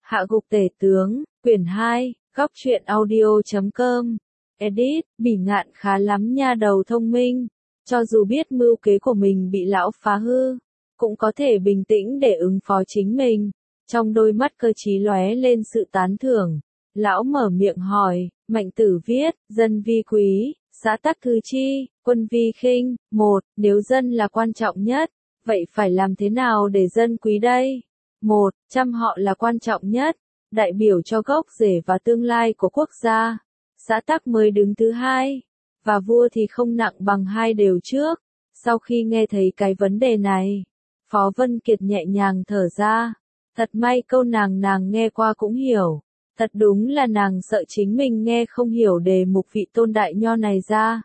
Hạ gục tể tướng, quyển 2, góc truyện audio.com. Edit, Bỉ Ngạn khá lắm nha đầu thông minh. Cho dù biết mưu kế của mình bị lão phá hư, cũng có thể bình tĩnh để ứng phó chính mình. Trong đôi mắt cơ trí lóe lên sự tán thưởng. Lão mở miệng hỏi, Mạnh Tử viết, dân vi quý, xã tắc thứ chi, quân vi khinh. 1. Nếu dân là quan trọng nhất, vậy phải làm thế nào để dân quý đây? 1. Chăm họ là quan trọng nhất, đại biểu cho gốc rễ và tương lai của quốc gia. Xã tắc mới đứng thứ hai, và vua thì không nặng bằng hai đều trước. Sau khi nghe thấy cái vấn đề này, Phó Vân Kiệt nhẹ nhàng thở ra. Thật may câu nàng nghe qua cũng hiểu. Thật đúng là nàng sợ chính mình nghe không hiểu đề mục vị tôn đại nho này ra.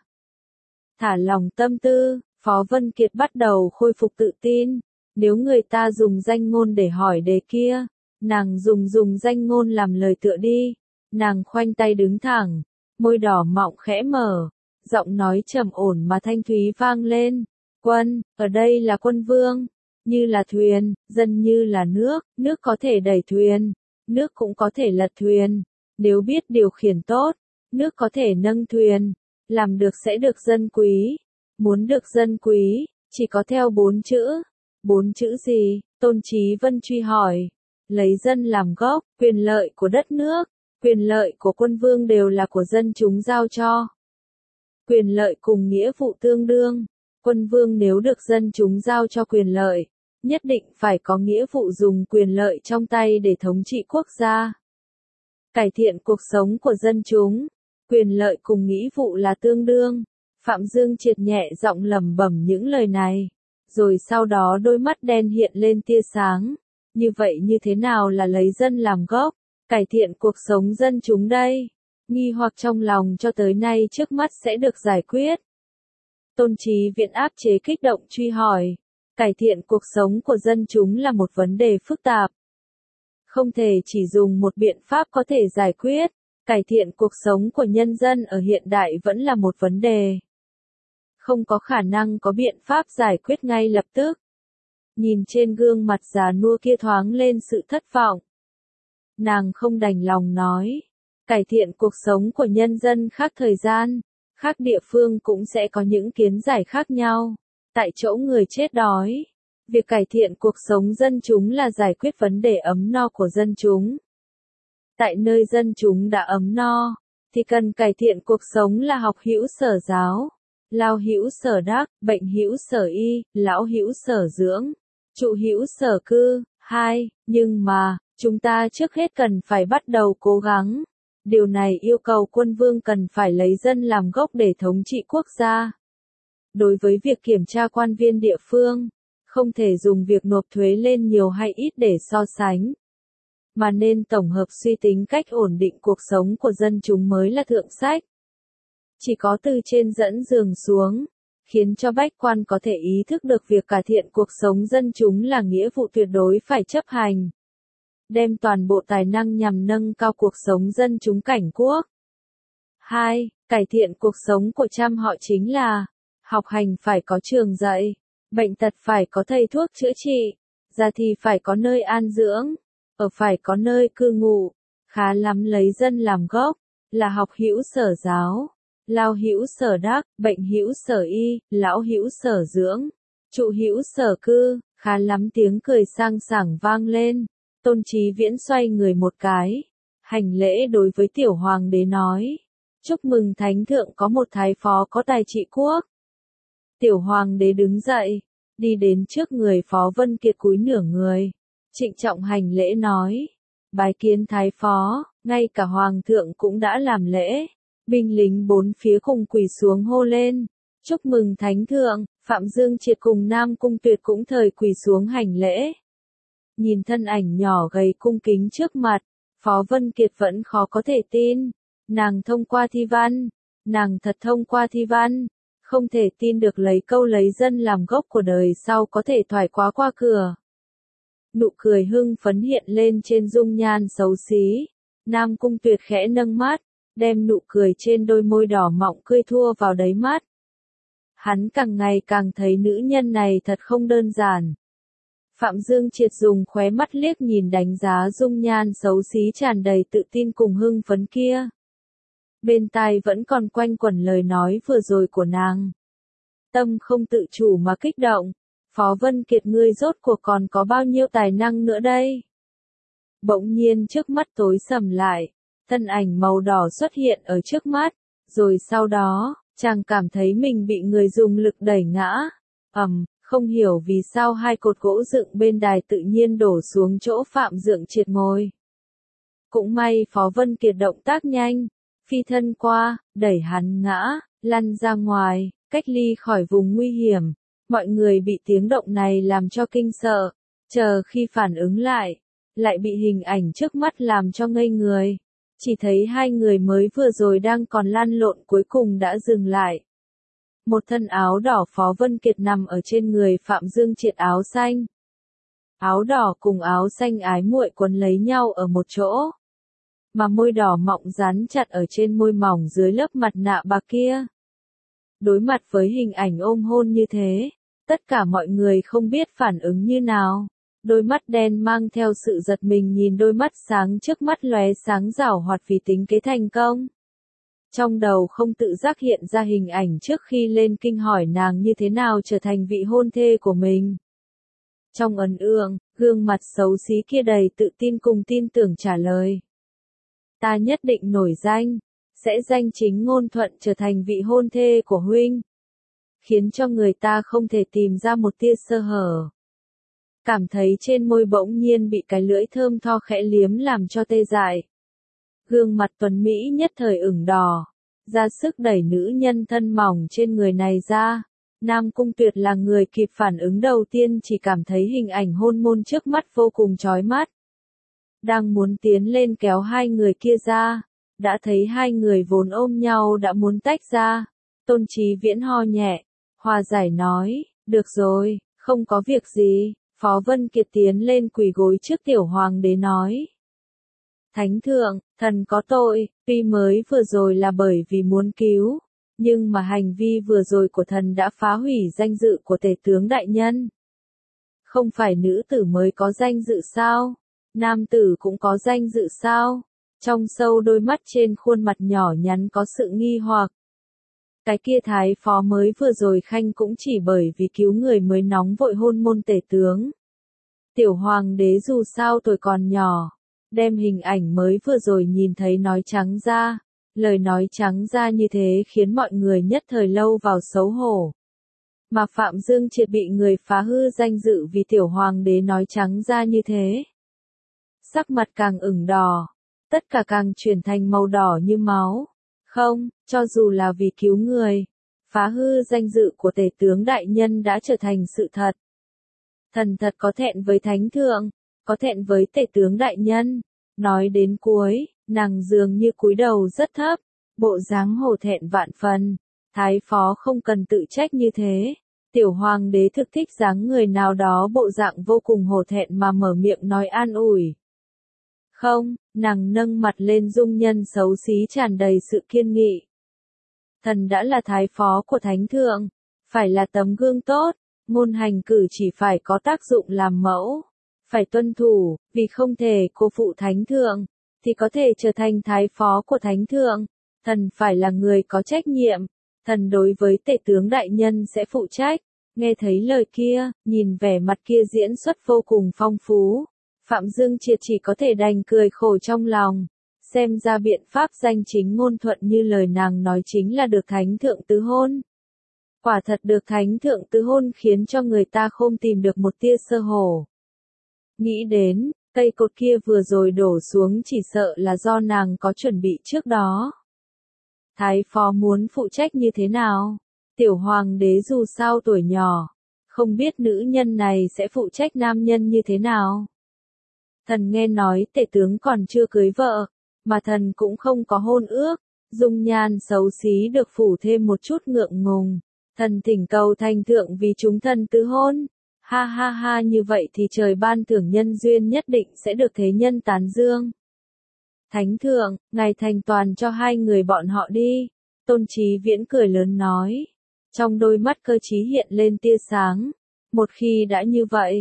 Thả lòng tâm tư, Phó Vân Kiệt bắt đầu khôi phục tự tin. Nếu người ta dùng danh ngôn để hỏi đề kia, nàng dùng danh ngôn làm lời tựa đi. Nàng khoanh tay đứng thẳng, môi đỏ mọng khẽ mở, giọng nói trầm ổn mà thanh thúy vang lên. Quân, ở đây là quân vương, như là thuyền, dân như là nước, nước có thể đẩy thuyền, nước cũng có thể lật thuyền. Nếu biết điều khiển tốt, nước có thể nâng thuyền, làm được sẽ được dân quý. Muốn được dân quý, chỉ có theo 4 chữ. 4 chữ gì? Tôn Chí Vân truy hỏi. Lấy dân làm gốc, quyền lợi của đất nước, quyền lợi của quân vương đều là của dân chúng giao cho. Quyền lợi cùng nghĩa vụ tương đương. Quân vương nếu được dân chúng giao cho quyền lợi, nhất định phải có nghĩa vụ dùng quyền lợi trong tay để thống trị quốc gia. Cải thiện cuộc sống của dân chúng, quyền lợi cùng nghĩa vụ là tương đương. Phạm Dương Triệt nhẹ giọng lẩm bẩm những lời này, rồi sau đó đôi mắt đen hiện lên tia sáng. Như vậy như thế nào là lấy dân làm gốc, cải thiện cuộc sống dân chúng đây? Nghi hoặc trong lòng cho tới nay trước mắt sẽ được giải quyết. Tôn Chí Viễn áp chế kích động truy hỏi. Cải thiện cuộc sống của dân chúng là một vấn đề phức tạp. Không thể chỉ dùng một biện pháp có thể giải quyết. Cải thiện cuộc sống của nhân dân ở hiện đại vẫn là một vấn đề. Không có khả năng có biện pháp giải quyết ngay lập tức. Nhìn trên gương mặt già nua kia thoáng lên sự thất vọng. Nàng không đành lòng nói. Cải thiện cuộc sống của nhân dân khác thời gian, khác địa phương cũng sẽ có những kiến giải khác nhau. Tại chỗ người chết đói, việc cải thiện cuộc sống dân chúng là giải quyết vấn đề ấm no của dân chúng. Tại nơi dân chúng đã ấm no, thì cần cải thiện cuộc sống là học hữu sở giáo, lao hữu sở đắc, bệnh hữu sở y, lão hữu sở dưỡng, trụ hữu sở cư. 2. Nhưng mà, chúng ta trước hết cần phải bắt đầu cố gắng. Điều này yêu cầu quân vương cần phải lấy dân làm gốc để thống trị quốc gia. Đối với việc kiểm tra quan viên địa phương, không thể dùng việc nộp thuế lên nhiều hay ít để so sánh, mà nên tổng hợp suy tính cách ổn định cuộc sống của dân chúng mới là thượng sách. Chỉ có từ trên dẫn giường xuống, khiến cho bách quan có thể ý thức được việc cải thiện cuộc sống dân chúng là nghĩa vụ tuyệt đối phải chấp hành. Đem toàn bộ tài năng nhằm nâng cao cuộc sống dân chúng cảnh quốc. 2. Cải thiện cuộc sống của trăm họ chính là học hành phải có trường dạy, bệnh tật phải có thầy thuốc chữa trị, già thì phải có nơi an dưỡng, ở phải có nơi cư ngụ. Khá lắm lấy dân làm gốc, là học hữu sở giáo, lao hữu sở đắc, bệnh hữu sở y, lão hữu sở dưỡng, trụ hữu sở cư. Khá lắm tiếng cười sang sảng vang lên. Tôn Chí Viễn xoay người một cái, hành lễ đối với tiểu hoàng đế nói. Chúc mừng thánh thượng có một thái phó có tài trị quốc. Tiểu hoàng đế đứng dậy, đi đến trước người Phó Vân Kiệt cúi nửa người, trịnh trọng hành lễ nói. Bái kiến thái phó, ngay cả hoàng thượng cũng đã làm lễ. Binh lính bốn phía cùng quỳ xuống hô lên. Chúc mừng thánh thượng. Phạm Dương Triệt cùng Nam Cung Tuyệt cũng thời quỳ xuống hành lễ. Nhìn thân ảnh nhỏ gầy cung kính trước mặt, Phó Vân Kiệt vẫn khó có thể tin. Nàng thông qua thi văn, nàng thật thông qua thi văn, không thể tin được lấy câu lấy dân làm gốc của đời sau có thể thoải qua cửa. Nụ cười hưng phấn hiện lên trên dung nhan xấu xí. Nam Cung Tuyệt khẽ nâng mắt, đem nụ cười trên đôi môi đỏ mọng cười thua vào đáy mắt. Hắn càng ngày càng thấy nữ nhân này thật không đơn giản. Phạm Dương Triệt dùng khóe mắt liếc nhìn đánh giá dung nhan xấu xí tràn đầy tự tin cùng hưng phấn kia. Bên tai vẫn còn quanh quẩn lời nói vừa rồi của nàng. Tâm không tự chủ mà kích động. Phó Vân Kiệt ngươi rốt cuộc còn có bao nhiêu tài năng nữa đây? Bỗng nhiên trước mắt tối sầm lại. Thân ảnh màu đỏ xuất hiện ở trước mắt. Rồi sau đó, chàng cảm thấy mình bị người dùng lực đẩy ngã. Không hiểu vì sao hai cột gỗ dựng bên đài tự nhiên đổ xuống chỗ Phạm Dương Triệt ngồi. Cũng may Phó Vân Kiệt động tác nhanh, phi thân qua, đẩy hắn ngã, lăn ra ngoài, cách ly khỏi vùng nguy hiểm. Mọi người bị tiếng động này làm cho kinh sợ, chờ khi phản ứng lại bị hình ảnh trước mắt làm cho ngây người. Chỉ thấy hai người mới vừa rồi đang còn lăn lộn cuối cùng đã dừng lại. Một thân áo đỏ Phó Vân Kiệt nằm ở trên người Phạm Dương Triệt áo xanh. Áo đỏ cùng áo xanh ái muội quấn lấy nhau ở một chỗ. Mà môi đỏ mọng dán chặt ở trên môi mỏng dưới lớp mặt nạ bạc kia. Đối mặt với hình ảnh ôm hôn như thế, tất cả mọi người không biết phản ứng như nào. Đôi mắt đen mang theo sự giật mình nhìn đôi mắt sáng trước mắt lóe sáng giảo hoạt vì tính kế thành công. Trong đầu không tự giác hiện ra hình ảnh trước khi lên kinh hỏi nàng như thế nào trở thành vị hôn thê của mình. Trong ấn ương, gương mặt xấu xí kia đầy tự tin cùng tin tưởng trả lời. Ta nhất định nổi danh, sẽ danh chính ngôn thuận trở thành vị hôn thê của huynh. Khiến cho người ta không thể tìm ra một tia sơ hở. Cảm thấy trên môi bỗng nhiên bị cái lưỡi thơm tho khẽ liếm làm cho tê dại. Gương mặt tuấn Mỹ nhất thời ửng đỏ, ra sức đẩy nữ nhân thân mỏng trên người này ra. Nam Cung Tuyệt là người kịp phản ứng đầu tiên chỉ cảm thấy hình ảnh hôn môn trước mắt vô cùng chói mắt. Đang muốn tiến lên kéo hai người kia ra, đã thấy hai người vốn ôm nhau đã muốn tách ra. Tôn Chí Viễn ho nhẹ, hòa giải nói, được rồi, không có việc gì. Phó Vân Kiệt tiến lên quỳ gối trước tiểu hoàng đế nói. Thánh thượng, thần có tội, tuy mới vừa rồi là bởi vì muốn cứu, nhưng mà hành vi vừa rồi của thần đã phá hủy danh dự của tể tướng đại nhân. Không phải nữ tử mới có danh dự sao? Nam tử cũng có danh dự sao? Trong sâu đôi mắt trên khuôn mặt nhỏ nhắn có sự nghi hoặc. Cái kia thái phó mới vừa rồi khanh cũng chỉ bởi vì cứu người mới nóng vội hôn môn tể tướng. Tiểu hoàng đế dù sao tuổi còn nhỏ, đem hình ảnh mới vừa rồi nhìn thấy nói trắng ra, lời nói trắng ra như thế khiến mọi người nhất thời lâu vào xấu hổ. Mà Phạm Dương Triệt bị người phá hư danh dự vì tiểu hoàng đế nói trắng ra như thế. Sắc mặt càng ửng đỏ, tất cả càng chuyển thành màu đỏ như máu. Không, cho dù là vì cứu người, phá hư danh dự của tể tướng đại nhân đã trở thành sự thật. Thần thật có thẹn với thánh thượng, có thẹn với tể tướng đại nhân. Nói đến cuối, nàng dường như cúi đầu rất thấp, bộ dáng hổ thẹn vạn phần. Thái phó không cần tự trách như thế. Tiểu hoàng đế thực thích dáng người nào đó bộ dạng vô cùng hổ thẹn mà mở miệng nói an ủi. Không, nàng nâng mặt lên dung nhân xấu xí tràn đầy sự kiên nghị. Thần đã là thái phó của thánh thượng, phải là tấm gương tốt, ngôn hành cử chỉ phải có tác dụng làm mẫu, phải tuân thủ, vì không thể cô phụ thánh thượng, thì có thể trở thành thái phó của thánh thượng. Thần phải là người có trách nhiệm, thần đối với tể tướng đại nhân sẽ phụ trách. Nghe thấy lời kia, nhìn vẻ mặt kia diễn xuất vô cùng phong phú. Phạm Dương Triệt chỉ có thể đành cười khổ trong lòng, xem ra biện pháp danh chính ngôn thuận như lời nàng nói chính là được thánh thượng tứ hôn. Quả thật được thánh thượng tứ hôn khiến cho người ta không tìm được một tia sơ hở. Nghĩ đến, cây cột kia vừa rồi đổ xuống chỉ sợ là do nàng có chuẩn bị trước đó. Thái phó muốn phụ trách như thế nào? Tiểu hoàng đế dù sao tuổi nhỏ, không biết nữ nhân này sẽ phụ trách nam nhân như thế nào. Thần nghe nói tể tướng còn chưa cưới vợ, mà thần cũng không có hôn ước, dung nhan xấu xí được phủ thêm một chút ngượng ngùng. Thần thỉnh cầu thành thượng vì chúng thần tứ hôn. Ha ha ha, như vậy thì trời ban thưởng nhân duyên nhất định sẽ được thế nhân tán dương. Thánh thượng, ngài thành toàn cho hai người bọn họ đi. Tôn Chí Viễn cười lớn nói. Trong đôi mắt cơ trí hiện lên tia sáng. Một khi đã như vậy,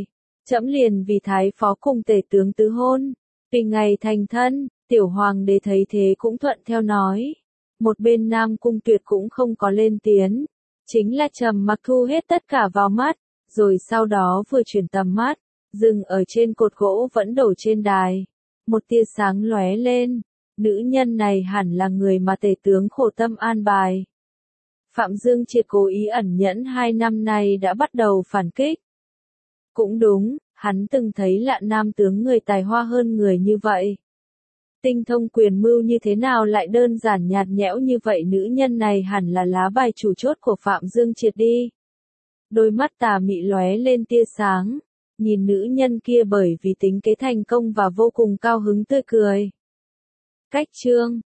Trẫm liền vì thái phó cùng tể tướng tứ hôn, vì ngày thành thân, tiểu hoàng đế thấy thế cũng thuận theo nói. Một bên Nam Cung Tuyệt cũng không có lên tiếng, chính là trầm mặc thu hết tất cả vào mắt, rồi sau đó vừa chuyển tầm mắt, dừng ở trên cột gỗ vẫn đổ trên đài. Một tia sáng lóe lên, nữ nhân này hẳn là người mà tể tướng khổ tâm an bài. Phạm Dương Triệt cố ý ẩn nhẫn 2 năm nay đã bắt đầu phản kích. Cũng đúng, hắn từng thấy Lạn nam tướng người tài hoa hơn người như vậy. Tinh thông quyền mưu như thế nào lại đơn giản nhạt nhẽo như vậy, nữ nhân này hẳn là lá bài chủ chốt của Phạm Dương Triệt đi. Đôi mắt tà mị lóe lên tia sáng, nhìn nữ nhân kia bởi vì tính kế thành công và vô cùng cao hứng tươi cười. Cách chương